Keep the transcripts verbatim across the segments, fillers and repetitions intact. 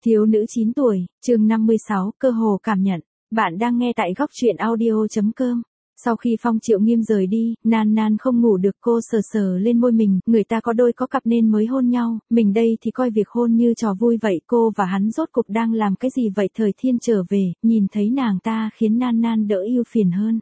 Thiếu nữ chín tuổi, chương năm mươi sáu, cơ hồ cảm nhận. Bạn đang nghe tại góc truyện audio chấm com. Sau khi Phong Triệu Nghiêm rời đi, Nan Nan không ngủ được, cô sờ sờ lên môi mình, người ta có đôi có cặp nên mới hôn nhau, mình đây thì coi việc hôn như trò vui vậy, cô và hắn rốt cục đang làm cái gì vậy? Thời Thiên trở về, nhìn thấy nàng ta khiến Nan Nan đỡ ưu phiền hơn.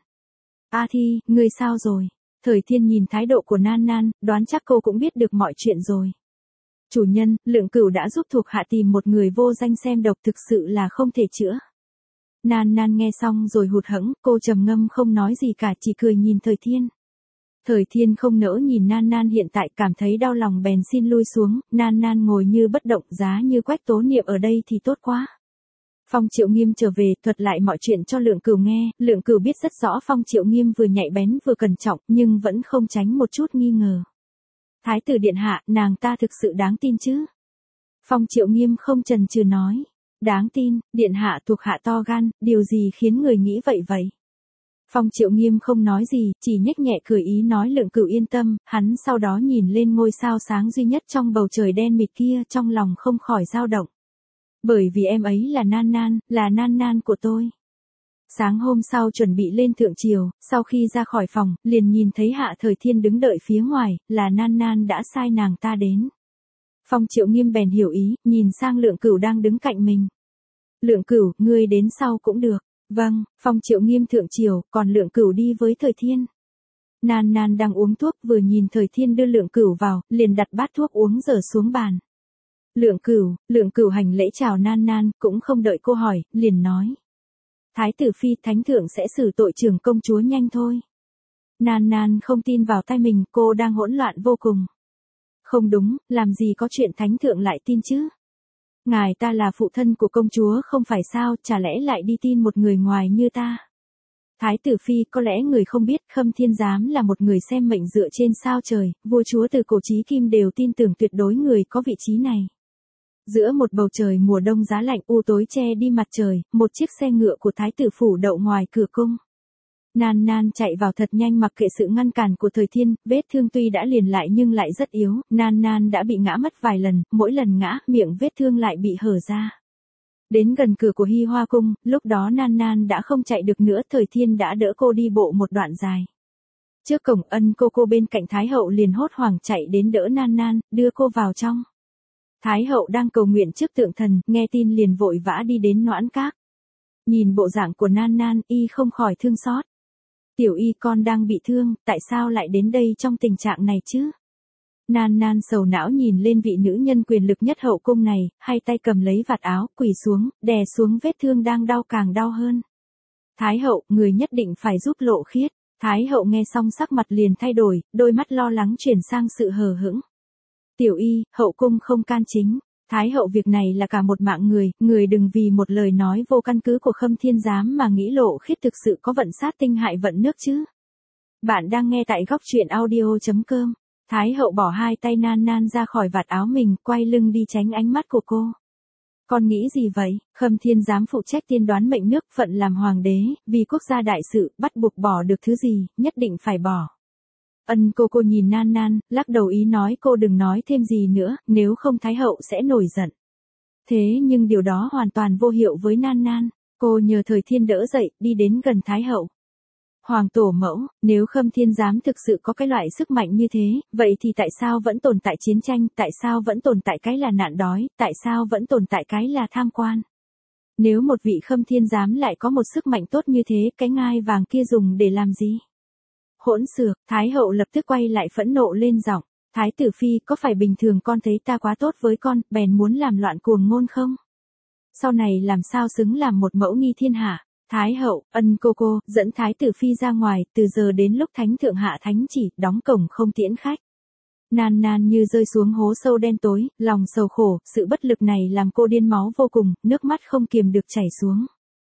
A Thi, ngươi sao rồi? Thời Thiên nhìn thái độ của Nan Nan, đoán chắc cô cũng biết được mọi chuyện rồi. Chủ nhân, Lượng Cửu đã giúp thuộc hạ tìm một người vô danh xem độc, thực sự là không thể chữa. Nan Nan nghe xong rồi hụt hẫng, cô trầm ngâm không nói gì cả, chỉ cười nhìn Thời Thiên. Thời Thiên không nỡ nhìn Nan Nan hiện tại, cảm thấy đau lòng bèn xin lui xuống. Nan Nan ngồi như bất động, giá như Quách Tố Niệm ở đây thì tốt quá. Phong Triệu Nghiêm trở về, thuật lại mọi chuyện cho Lượng Cửu nghe. Lượng Cửu biết rất rõ Phong Triệu Nghiêm vừa nhạy bén vừa cẩn trọng, nhưng vẫn không tránh một chút nghi ngờ. Thái tử điện hạ, nàng ta thực sự đáng tin chứ? Phong Triệu Nghiêm không chần chừ nói. Đáng tin, điện hạ thuộc hạ to gan, điều gì khiến người nghĩ vậy vậy? Phong Triệu Nghiêm không nói gì, chỉ nhếch nhẹ cười ý nói Lượng Cửu yên tâm. Hắn sau đó nhìn lên ngôi sao sáng duy nhất trong bầu trời đen mịt kia, trong lòng không khỏi dao động. Bởi vì em ấy là Nan Nan, là Nan Nan của tôi. Sáng hôm sau chuẩn bị lên thượng triều, sau khi ra khỏi phòng, liền nhìn thấy Hạ Thời Thiên đứng đợi phía ngoài, là Nan Nan đã sai nàng ta đến. Phong Triệu Nghiêm bèn hiểu ý, nhìn sang Lượng Cửu đang đứng cạnh mình. Lượng Cửu, ngươi đến sau cũng được. Vâng, Phong Triệu Nghiêm thượng triều, còn Lượng Cửu đi với Thời Thiên. Nan Nan đang uống thuốc, vừa nhìn Thời Thiên đưa Lượng Cửu vào, liền đặt bát thuốc uống dở xuống bàn. Lượng Cửu, Lượng Cửu hành lễ chào Nan Nan, cũng không đợi cô hỏi, liền nói. Thái tử phi, thánh thượng sẽ xử tội trưởng công chúa nhanh thôi. Nan Nan không tin vào tai mình, cô đang hỗn loạn vô cùng. Không đúng, làm gì có chuyện thánh thượng lại tin chứ? Ngài ta là phụ thân của công chúa không phải sao, chả lẽ lại đi tin một người ngoài như ta? Thái tử phi, có lẽ người không biết, Khâm Thiên Giám là một người xem mệnh dựa trên sao trời, vua chúa từ cổ chí kim đều tin tưởng tuyệt đối người có vị trí này. Giữa một bầu trời mùa đông giá lạnh u tối che đi mặt trời, một chiếc xe ngựa của thái tử phủ đậu ngoài cửa cung. Nan Nan chạy vào thật nhanh mặc kệ sự ngăn cản của Thời Thiên, vết thương tuy đã liền lại nhưng lại rất yếu, Nan Nan đã bị ngã mất vài lần, mỗi lần ngã, miệng vết thương lại bị hở ra. Đến gần cửa của Hi Hoa cung, lúc đó Nan Nan đã không chạy được nữa, Thời Thiên đã đỡ cô đi bộ một đoạn dài. Trước cổng, Ân cô cô bên cạnh Thái hậu liền hốt hoảng chạy đến đỡ Nan Nan, đưa cô vào trong. Thái hậu đang cầu nguyện trước tượng thần, nghe tin liền vội vã đi đến Noãn Các. Nhìn bộ dạng của Nan Nan, y không khỏi thương xót. Tiểu y con đang bị thương, tại sao lại đến đây trong tình trạng này chứ? Nan Nan sầu não nhìn lên vị nữ nhân quyền lực nhất hậu cung này, hai tay cầm lấy vạt áo, quỳ xuống, đè xuống vết thương đang đau càng đau hơn. Thái hậu, người nhất định phải giúp Lộ Khiết. Thái hậu nghe xong sắc mặt liền thay đổi, đôi mắt lo lắng chuyển sang sự hờ hững. Tiểu y, hậu cung không can chính. Thái hậu, việc này là cả một mạng người, người đừng vì một lời nói vô căn cứ của Khâm Thiên Giám mà nghĩ Lộ Khiết thực sự có vận sát tinh hại vận nước chứ. Bạn đang nghe tại góc truyện audio chấm com. Thái hậu bỏ hai tay Nan Nan ra khỏi vạt áo mình, quay lưng đi tránh ánh mắt của cô. Con nghĩ gì vậy? Khâm Thiên Giám phụ trách tiên đoán mệnh nước, phận làm hoàng đế, vì quốc gia đại sự, bắt buộc bỏ được thứ gì, nhất định phải bỏ. Ân cô cô nhìn Nan Nan, lắc đầu ý nói cô đừng nói thêm gì nữa, nếu không Thái hậu sẽ nổi giận. Thế nhưng điều đó hoàn toàn vô hiệu với Nan Nan, cô nhờ Thời Thiên đỡ dậy, đi đến gần Thái hậu. Hoàng tổ mẫu, nếu Khâm Thiên Giám thực sự có cái loại sức mạnh như thế, vậy thì tại sao vẫn tồn tại chiến tranh, tại sao vẫn tồn tại cái là nạn đói, tại sao vẫn tồn tại cái là tham quan? Nếu một vị Khâm Thiên Giám lại có một sức mạnh tốt như thế, cái ngai vàng kia dùng để làm gì? Hỗn xược, Thái hậu lập tức quay lại phẫn nộ lên giọng. Thái tử phi, có phải bình thường con thấy ta quá tốt với con, bèn muốn làm loạn cuồng ngôn không? Sau này làm sao xứng làm một mẫu nghi thiên hạ? Thái hậu, Ân cô cô, dẫn thái tử phi ra ngoài, từ giờ đến lúc thánh thượng hạ thánh chỉ, đóng cổng không tiễn khách. Nan Nan như rơi xuống hố sâu đen tối, lòng sầu khổ, sự bất lực này làm cô điên máu vô cùng, nước mắt không kiềm được chảy xuống.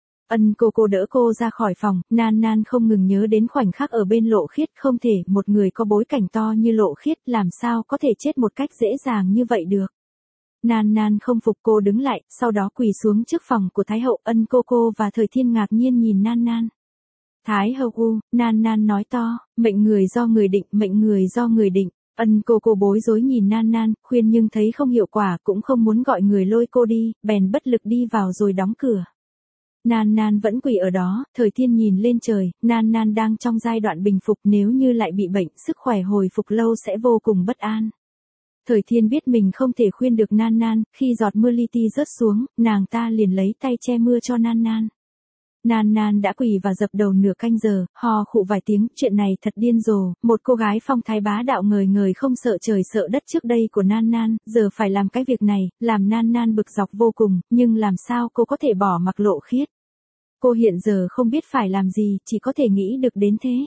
Ân cô cô đỡ cô ra khỏi phòng, Nan Nan không ngừng nhớ đến khoảnh khắc ở bên Lộ Khiết, không thể, một người có bối cảnh to như Lộ Khiết làm sao có thể chết một cách dễ dàng như vậy được. Nan Nan không phục, cô đứng lại, sau đó quỳ xuống trước phòng của Thái hậu. Ân cô cô và Thời Thiên ngạc nhiên nhìn Nan Nan. Thái hậu u, Nan Nan nói to, mệnh người do người định, mệnh người do người định. Ân cô cô bối rối nhìn Nan Nan, khuyên nhưng thấy không hiệu quả cũng không muốn gọi người lôi cô đi, bèn bất lực đi vào rồi đóng cửa. Nan Nan vẫn quỳ ở đó, Thời Thiên nhìn lên trời, Nan Nan đang trong giai đoạn bình phục, nếu như lại bị bệnh, sức khỏe hồi phục lâu sẽ vô cùng bất an. Thời Thiên biết mình không thể khuyên được Nan Nan, khi giọt mưa li ti rớt xuống, nàng ta liền lấy tay che mưa cho Nan Nan. Nan Nan đã quỳ và dập đầu nửa canh giờ, hò khụ vài tiếng, chuyện này thật điên rồ, một cô gái phong thái bá đạo ngời ngời không sợ trời sợ đất trước đây của Nan Nan, giờ phải làm cái việc này, làm Nan Nan bực dọc vô cùng, nhưng làm sao cô có thể bỏ mặc Lộ Khiết. Cô hiện giờ không biết phải làm gì, chỉ có thể nghĩ được đến thế.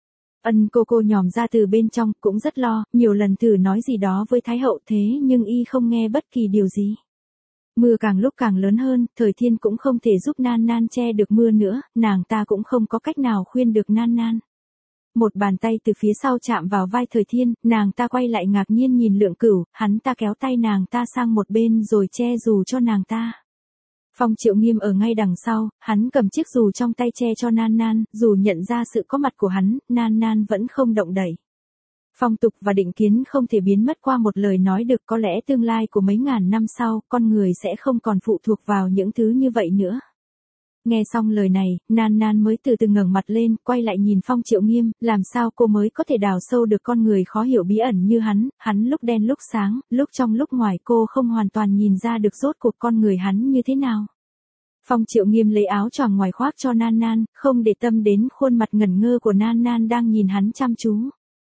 Ân cô cô nhòm ra từ bên trong, cũng rất lo, nhiều lần thử nói gì đó với Thái hậu thế nhưng y không nghe bất kỳ điều gì. Mưa càng lúc càng lớn hơn, Thời Thiên cũng không thể giúp Nan Nan che được mưa nữa, nàng ta cũng không có cách nào khuyên được Nan Nan. Một bàn tay từ phía sau chạm vào vai Thời Thiên, nàng ta quay lại ngạc nhiên nhìn Lượng Cửu, hắn ta kéo tay nàng ta sang một bên rồi che dù cho nàng ta. Phong Triệu Nghiêm ở ngay đằng sau, hắn cầm chiếc dù trong tay che cho Nan Nan, dù nhận ra sự có mặt của hắn, Nan Nan vẫn không động đậy. Phong tục và định kiến không thể biến mất qua một lời nói được, có lẽ tương lai của mấy ngàn năm sau, con người sẽ không còn phụ thuộc vào những thứ như vậy nữa. Nghe xong lời này, Nan Nan mới từ từ ngẩng mặt lên, quay lại nhìn Phong Triệu Nghiêm, làm sao cô mới có thể đào sâu được con người khó hiểu bí ẩn như hắn, hắn lúc đen lúc sáng, lúc trong lúc ngoài cô không hoàn toàn nhìn ra được rốt cuộc con người hắn như thế nào. Phong Triệu Nghiêm lấy áo choàng ngoài khoác cho Nan Nan, không để tâm đến khuôn mặt ngẩn ngơ của Nan Nan đang nhìn hắn chăm chú.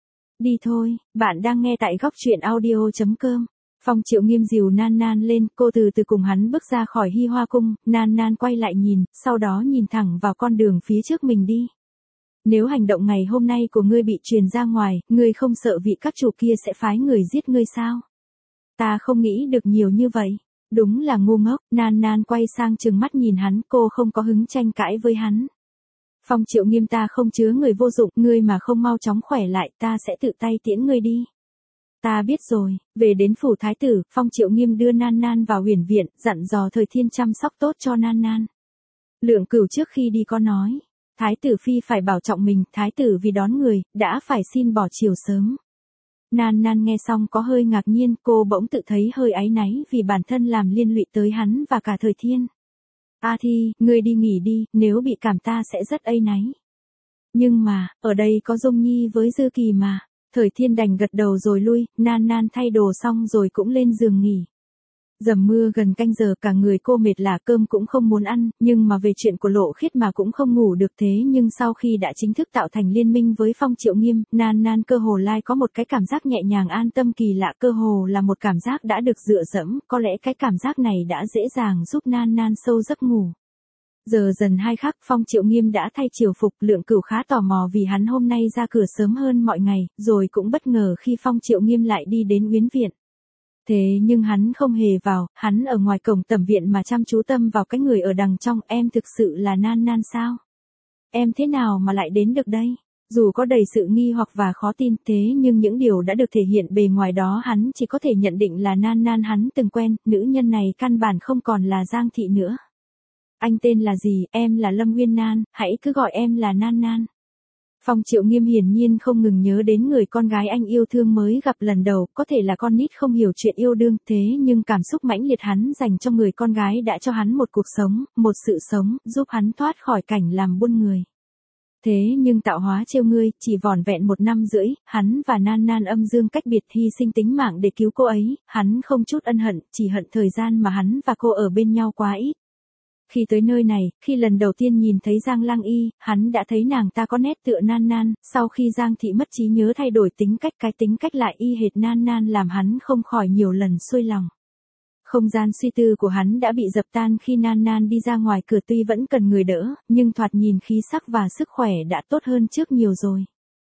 Đi thôi, bạn đang nghe tại góc truyện audio chấm com. Phong Triệu Nghiêm dìu Nan Nan lên, cô từ từ cùng hắn bước ra khỏi Hi Hoa Cung, Nan Nan quay lại nhìn, sau đó nhìn thẳng vào con đường phía trước mình đi. Nếu hành động ngày hôm nay của ngươi bị truyền ra ngoài, ngươi không sợ vị các chủ kia sẽ phái người giết ngươi sao? Ta không nghĩ được nhiều như vậy. Đúng là ngu ngốc, Nan Nan quay sang trừng mắt nhìn hắn, cô không có hứng tranh cãi với hắn. Phong Triệu Nghiêm, ta không chứa người vô dụng, ngươi mà không mau chóng khỏe lại, ta sẽ tự tay tiễn ngươi đi. Ta biết rồi. Về đến phủ thái tử, Phong Triệu Nghiêm đưa Nan Nan vào huyền viện, dặn dò Thời Thiên chăm sóc tốt cho Nan Nan. Lượng Cửu trước khi đi có nói, thái tử phi phải bảo trọng mình, thái tử vì đón người, đã phải xin bỏ chiều sớm. Nan Nan nghe xong có hơi ngạc nhiên, cô bỗng tự thấy hơi áy náy vì bản thân làm liên lụy tới hắn và cả Thời Thiên. A Thi, ngươi đi nghỉ đi, nếu bị cảm ta sẽ rất áy náy. Nhưng mà, ở đây có Dung Nhi với Dư Kỳ mà. Thời Thiên đành gật đầu rồi lui, Nan Nan thay đồ xong rồi cũng lên giường nghỉ. Dầm mưa gần canh giờ, cả người cô mệt lả, cơm cũng không muốn ăn, nhưng mà về chuyện của Lộ Khiết mà cũng không ngủ được. Thế nhưng sau khi đã chính thức tạo thành liên minh với Phong Triệu Nghiêm, Nan Nan cơ hồ lai có một cái cảm giác nhẹ nhàng an tâm kỳ lạ, cơ hồ là một cảm giác đã được dựa dẫm, có lẽ cái cảm giác này đã dễ dàng giúp Nan Nan sâu giấc ngủ. Giờ dần hai khắc, Phong Triệu Nghiêm đã thay triều phục, Lượng Cửu khá tò mò vì hắn hôm nay ra cửa sớm hơn mọi ngày, rồi cũng bất ngờ khi Phong Triệu Nghiêm lại đi đến Uyển viện. Thế nhưng hắn không hề vào, hắn ở ngoài cổng tẩm viện mà chăm chú tâm vào cái người ở đằng trong. Em thực sự là Nan Nan sao? Em thế nào mà lại đến được đây? Dù có đầy sự nghi hoặc và khó tin, thế nhưng những điều đã được thể hiện bề ngoài đó hắn chỉ có thể nhận định là Nan Nan hắn từng quen, nữ nhân này căn bản không còn là Giang Thị nữa. Anh tên là gì? Em là Lâm Uyên Nan, hãy cứ gọi em là Nan Nan. Phong Triệu Nghiêm hiển nhiên không ngừng nhớ đến người con gái anh yêu thương mới gặp lần đầu, có thể là con nít không hiểu chuyện yêu đương, thế nhưng cảm xúc mãnh liệt hắn dành cho người con gái đã cho hắn một cuộc sống, một sự sống, giúp hắn thoát khỏi cảnh làm buôn người. Thế nhưng tạo hóa trêu ngươi, chỉ vỏn vẹn một năm rưỡi, hắn và Nan Nan âm dương cách biệt, hy sinh tính mạng để cứu cô ấy, hắn không chút ân hận, chỉ hận thời gian mà hắn và cô ở bên nhau quá ít. Khi tới nơi này, khi lần đầu tiên nhìn thấy Giang Lang Y, hắn đã thấy nàng ta có nét tựa Nan Nan, sau khi Giang Thị mất trí nhớ thay đổi tính cách, cái tính cách lại y hệt Nan Nan làm hắn không khỏi nhiều lần xuôi lòng. Không gian suy tư của hắn đã bị dập tan khi Nan Nan đi ra ngoài cửa, tuy vẫn cần người đỡ, nhưng thoạt nhìn khí sắc và sức khỏe đã tốt hơn trước nhiều rồi.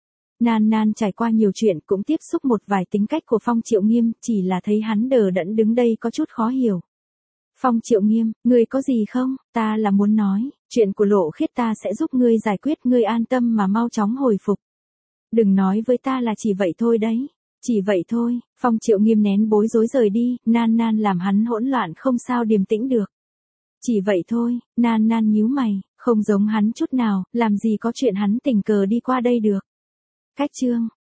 Nan Nan trải qua nhiều chuyện, cũng tiếp xúc một vài tính cách của Phong Triệu Nghiêm, chỉ là thấy hắn đờ đẫn đứng đây có chút khó hiểu. Phong Triệu Nghiêm, ngươi có gì không? Ta là muốn nói, chuyện của Lộ Khiết ta sẽ giúp ngươi giải quyết, ngươi an tâm mà mau chóng hồi phục. Đừng nói với ta là chỉ vậy thôi đấy. Chỉ vậy thôi. Phong Triệu Nghiêm nén bối rối rời đi, Nan Nan làm hắn hỗn loạn không sao điềm tĩnh được. Chỉ vậy thôi. Nan Nan nhíu mày, không giống hắn chút nào, làm gì có chuyện hắn tình cờ đi qua đây được. Cách chương